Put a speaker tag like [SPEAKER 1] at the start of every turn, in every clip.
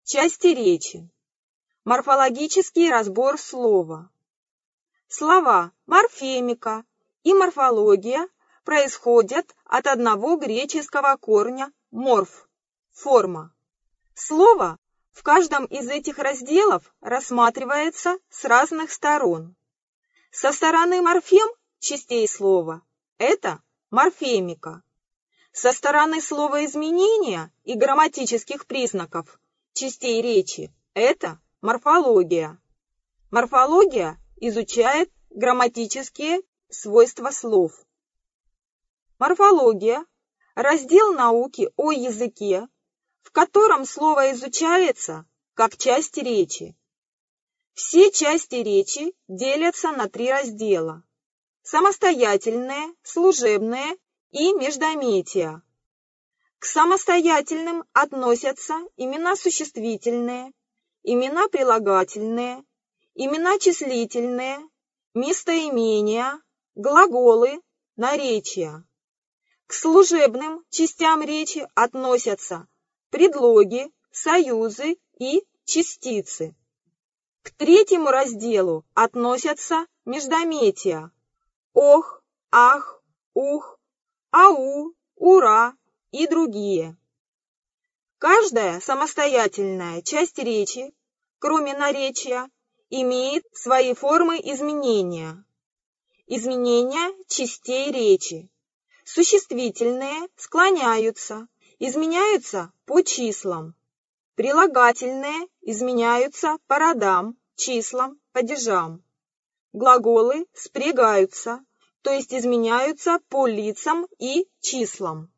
[SPEAKER 1] Части речи. Морфологический разбор слова. Слова морфемика и морфология происходят от одного греческого корня «морф» – форма. Слово в каждом из этих разделов рассматривается с разных сторон. Со стороны морфем частей слова – это морфемика. Со стороны словоизменения и грамматических признаков частей речи – это морфология. Морфология изучает грамматические свойства слов. Морфология – раздел науки о языке, в котором слово изучается как части речи. Все части речи делятся на 3 раздела – самостоятельные, служебные и междометия. К самостоятельным относятся имена существительные, имена прилагательные, имена числительные, местоимения, глаголы, наречия. К служебным частям речи относятся предлоги, союзы и частицы. К 3-му разделу относятся междометия – ох, ах, ух, ау, ура и другие. Каждая самостоятельная часть речи, кроме наречия, имеет свои формы изменения. Изменения частей речи. Существительные склоняются, изменяются по числам. Прилагательные изменяются по родам, числам, падежам. Глаголы спрягаются, то есть изменяются по лицам и числам.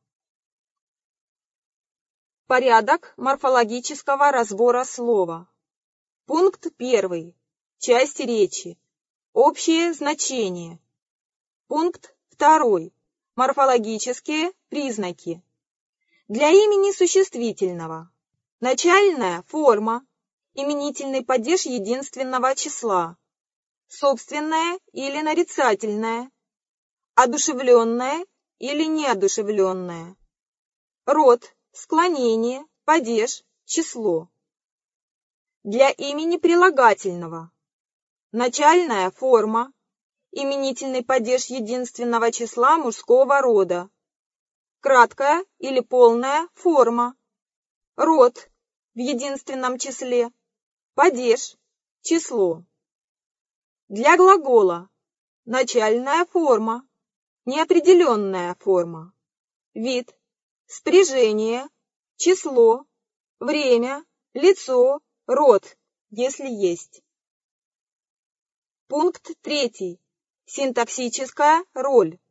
[SPEAKER 1] Порядок морфологического разбора слова. Пункт 1. Части речи. Общее значение. Пункт 2. Морфологические признаки. Для имени существительного. Начальная форма. Именительный падеж единственного числа. Собственное или нарицательное. Одушевленное или неодушевленное. Род, склонение, падеж, число. Для имени прилагательного. Начальная форма. Именительный падеж единственного числа мужского рода. Краткая или полная форма. Род в единственном числе. Падеж, число. Для глагола. Начальная форма. Неопределенная форма. Вид, спряжение, число, время, лицо, род, если есть. Пункт 3. Синтаксическая роль.